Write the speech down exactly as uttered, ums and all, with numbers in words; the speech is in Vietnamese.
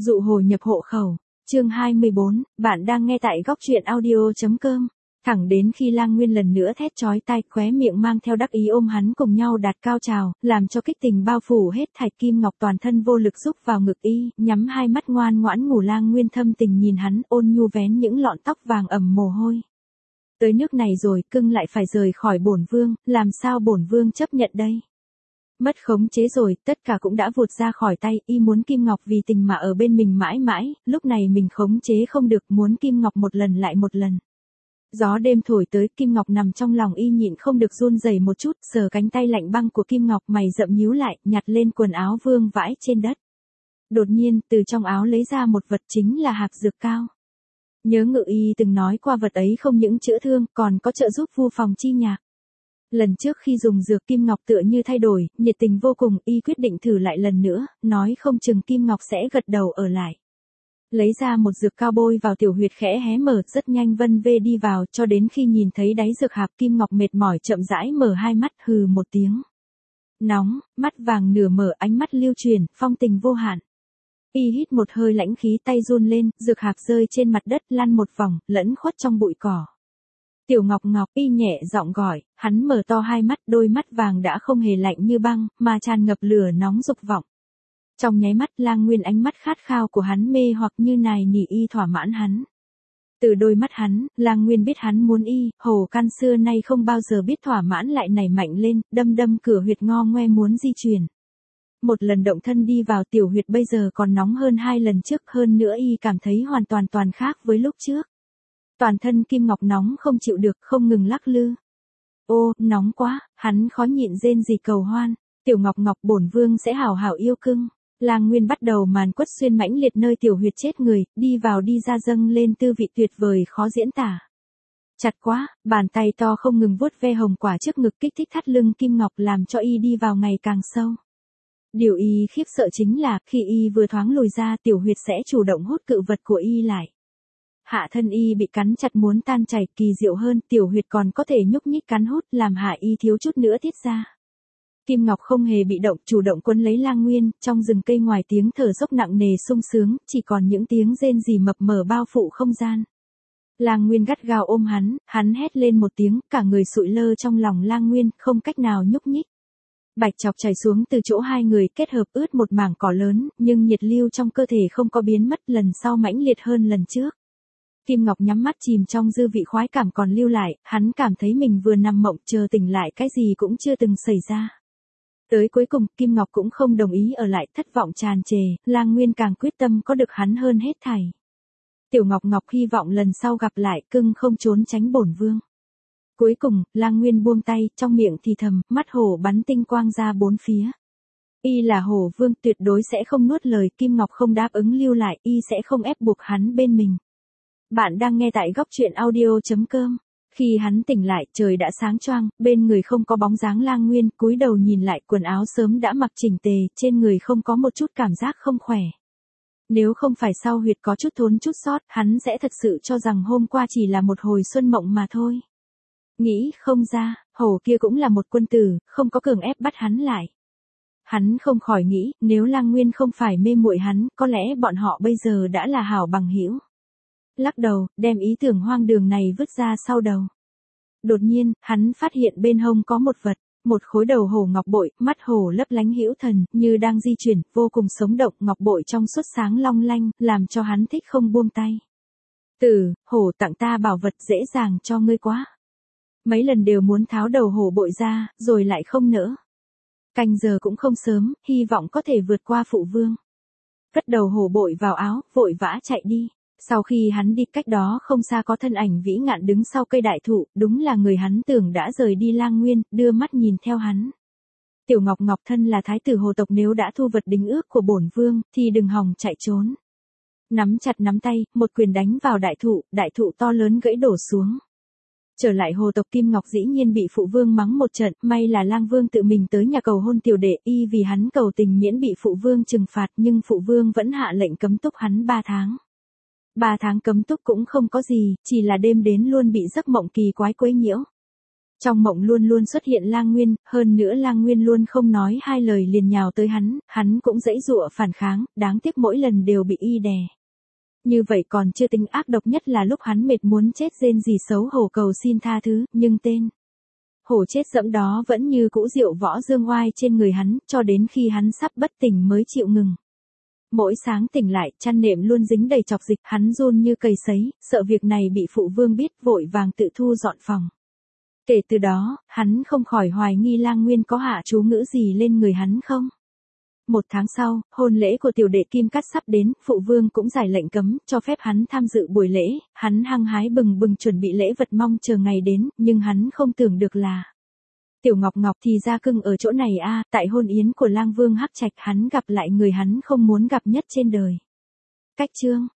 Dụ hồ nhập hộ khẩu. Chương hai mươi bốn, bạn đang nghe tại góc truyện audio.com. Thẳng đến khi Lang Nguyên lần nữa thét chói tai, khóe miệng mang theo đắc ý ôm hắn cùng nhau đạt cao trào, làm cho kích tình bao phủ hết thạch Kim Ngọc toàn thân vô lực rúc vào ngực y, nhắm hai mắt ngoan ngoãn ngủ. Lang Nguyên thâm tình nhìn hắn, ôn nhu vén những lọn tóc vàng ẩm mồ hôi. Tới nước này rồi, cưng lại phải rời khỏi bổn vương, làm sao bổn vương chấp nhận đây? Mất khống chế rồi, tất cả cũng đã vụt ra khỏi tay, y muốn Kim Ngọc vì tình mà ở bên mình mãi mãi, lúc này mình khống chế không được, muốn Kim Ngọc một lần lại một lần. Gió đêm thổi tới, Kim Ngọc nằm trong lòng y nhịn không được run rẩy một chút, sờ cánh tay lạnh băng của Kim Ngọc, mày rậm nhíu lại, nhặt lên quần áo vương vãi trên đất. Đột nhiên, từ trong áo lấy ra một vật, chính là hạc dược cao. Nhớ Ngự Y từng nói qua vật ấy không những chữa thương, còn có trợ giúp vu phòng chi nhạc. Lần trước khi dùng dược, Kim Ngọc tựa như thay đổi, nhiệt tình vô cùng, y quyết định thử lại lần nữa, nói không chừng Kim Ngọc sẽ gật đầu ở lại. Lấy ra một dược cao bôi vào tiểu huyệt, khẽ hé mở, rất nhanh vân vê đi vào, cho đến khi nhìn thấy đáy dược hạp, Kim Ngọc mệt mỏi chậm rãi mở hai mắt, hừ một tiếng. Nóng, mắt vàng nửa mở, ánh mắt lưu truyền, phong tình vô hạn. Y hít một hơi lãnh khí, tay run lên, dược hạp rơi trên mặt đất, lăn một vòng, lẫn khuất trong bụi cỏ. Tiểu Ngọc Ngọc, y nhẹ giọng gọi, hắn mở to hai mắt, đôi mắt vàng đã không hề lạnh như băng, mà tràn ngập lửa nóng dục vọng. Trong nháy mắt, Lang Nguyên ánh mắt khát khao của hắn mê hoặc như nài nỉ y thỏa mãn hắn. Từ đôi mắt hắn, Lang Nguyên biết hắn muốn y, hồ can xưa nay không bao giờ biết thỏa mãn lại nảy mạnh lên, đâm đâm cửa huyệt ngo ngoe muốn di chuyển. Một lần động thân đi vào tiểu huyệt bây giờ còn nóng hơn hai lần trước, hơn nữa y cảm thấy hoàn toàn toàn khác với lúc trước. Toàn thân Kim Ngọc nóng không chịu được, không ngừng lắc lư. Ô, nóng quá, hắn khó nhịn rên rỉ cầu hoan. Tiểu Ngọc Ngọc, bổn vương sẽ hảo hảo yêu cưng. Lang Nguyên bắt đầu màn quất xuyên mãnh liệt nơi tiểu huyệt chết người, đi vào đi ra dâng lên tư vị tuyệt vời khó diễn tả. Chặt quá, bàn tay to không ngừng vuốt ve hồng quả trước ngực, kích thích thắt lưng Kim Ngọc, làm cho y đi vào ngày càng sâu. Điều y khiếp sợ chính là, khi y vừa thoáng lùi ra, tiểu huyệt sẽ chủ động hút cự vật của y lại. Hạ thân y bị cắn chặt muốn tan chảy, kỳ diệu hơn, tiểu huyệt còn có thể nhúc nhích cắn hút, làm hạ y thiếu chút nữa tiết ra. Kim Ngọc không hề bị động, chủ động quấn lấy Lang Nguyên, trong rừng cây ngoài tiếng thở dốc nặng nề sung sướng, chỉ còn những tiếng rên rỉ mập mờ bao phủ không gian. Lang Nguyên gắt gao ôm hắn, hắn hét lên một tiếng, cả người sụi lơ trong lòng Lang Nguyên, không cách nào nhúc nhích. Bạch chọc chảy xuống từ chỗ hai người, kết hợp ướt một mảng cỏ lớn, nhưng nhiệt lưu trong cơ thể không có biến mất, lần sau mãnh liệt hơn lần trước. Kim Ngọc nhắm mắt chìm trong dư vị khoái cảm còn lưu lại, hắn cảm thấy mình vừa nằm mộng, chờ tỉnh lại cái gì cũng chưa từng xảy ra. Tới cuối cùng, Kim Ngọc cũng không đồng ý ở lại, thất vọng tràn trề, Lang Nguyên càng quyết tâm có được hắn hơn hết thảy. Tiểu Ngọc Ngọc hy vọng lần sau gặp lại, cưng không trốn tránh bổn vương. Cuối cùng, Lang Nguyên buông tay, trong miệng thì thầm, mắt hổ bắn tinh quang ra bốn phía. Y là hổ vương, tuyệt đối sẽ không nuốt lời, Kim Ngọc không đáp ứng lưu lại, y sẽ không ép buộc hắn bên mình. Bạn đang nghe tại góc truyện audio.com. Khi hắn tỉnh lại, trời đã sáng choang, bên người không có bóng dáng Lang Nguyên, cúi đầu nhìn lại, quần áo sớm đã mặc chỉnh tề, trên người không có một chút cảm giác không khỏe. Nếu không phải sau huyệt có chút thốn chút sót, hắn sẽ thật sự cho rằng hôm qua chỉ là một hồi xuân mộng mà thôi. Nghĩ không ra, hổ kia cũng là một quân tử, không có cường ép bắt hắn lại. Hắn không khỏi nghĩ, nếu Lang Nguyên không phải mê muội hắn, có lẽ bọn họ bây giờ đã là hảo bằng hữu. Lắc đầu, đem ý tưởng hoang đường này vứt ra sau đầu. Đột nhiên, hắn phát hiện bên hông có một vật, một khối đầu hổ ngọc bội, mắt hổ lấp lánh hữu thần, như đang di chuyển, vô cùng sống động, ngọc bội trong suốt sáng long lanh, làm cho hắn thích không buông tay. Tử, hổ tặng ta bảo vật dễ dàng cho ngươi quá. Mấy lần đều muốn tháo đầu hổ bội ra, rồi lại không nỡ. Canh giờ cũng không sớm, hy vọng có thể vượt qua phụ vương. Cất đầu hổ bội vào áo, vội vã chạy đi. Sau khi hắn đi, cách đó không xa có thân ảnh vĩ ngạn đứng sau cây đại thụ, đúng là người hắn tưởng đã rời đi Lang Nguyên, đưa mắt nhìn theo hắn. Tiểu Ngọc Ngọc thân là thái tử hồ tộc, nếu đã thu vật đính ước của bổn vương, thì đừng hòng chạy trốn. Nắm chặt nắm tay, một quyền đánh vào đại thụ, đại thụ to lớn gãy đổ xuống. Trở lại hồ tộc, Kim Ngọc dĩ nhiên bị phụ vương mắng một trận, may là Lang Vương tự mình tới nhà cầu hôn tiểu đệ, y vì hắn cầu tình miễn bị phụ vương trừng phạt, nhưng phụ vương vẫn hạ lệnh cấm túc hắn ba tháng. Ba tháng cấm túc cũng không có gì, chỉ là đêm đến luôn bị giấc mộng kỳ quái quấy nhiễu. Trong mộng luôn luôn xuất hiện Lang Nguyên, hơn nữa Lang Nguyên luôn không nói hai lời liền nhào tới hắn, hắn cũng giãy giụa phản kháng, đáng tiếc mỗi lần đều bị y đè. Như vậy còn chưa tính ác độc nhất là lúc hắn mệt muốn chết rên rỉ xấu hổ cầu xin tha thứ, nhưng tên hổ chết dẫm đó vẫn như cũ diệu võ dương oai trên người hắn, cho đến khi hắn sắp bất tỉnh mới chịu ngừng. Mỗi sáng tỉnh lại, chăn nệm luôn dính đầy chọc dịch, hắn run như cầy sấy, sợ việc này bị phụ vương biết, vội vàng tự thu dọn phòng. Kể từ đó, hắn không khỏi hoài nghi Lang Nguyên có hạ chú ngữ gì lên người hắn không. Một tháng sau, hôn lễ của tiểu đệ Kim Cát sắp đến, phụ vương cũng giải lệnh cấm, cho phép hắn tham dự buổi lễ, hắn hăng hái bừng bừng chuẩn bị lễ vật mong chờ ngày đến, nhưng hắn không tưởng được là Tiểu Ngọc Ngọc thì ra cưng ở chỗ này a, tại hôn yến của Lang Vương Hắc Trạch hắn gặp lại người hắn không muốn gặp nhất trên đời. Cách chương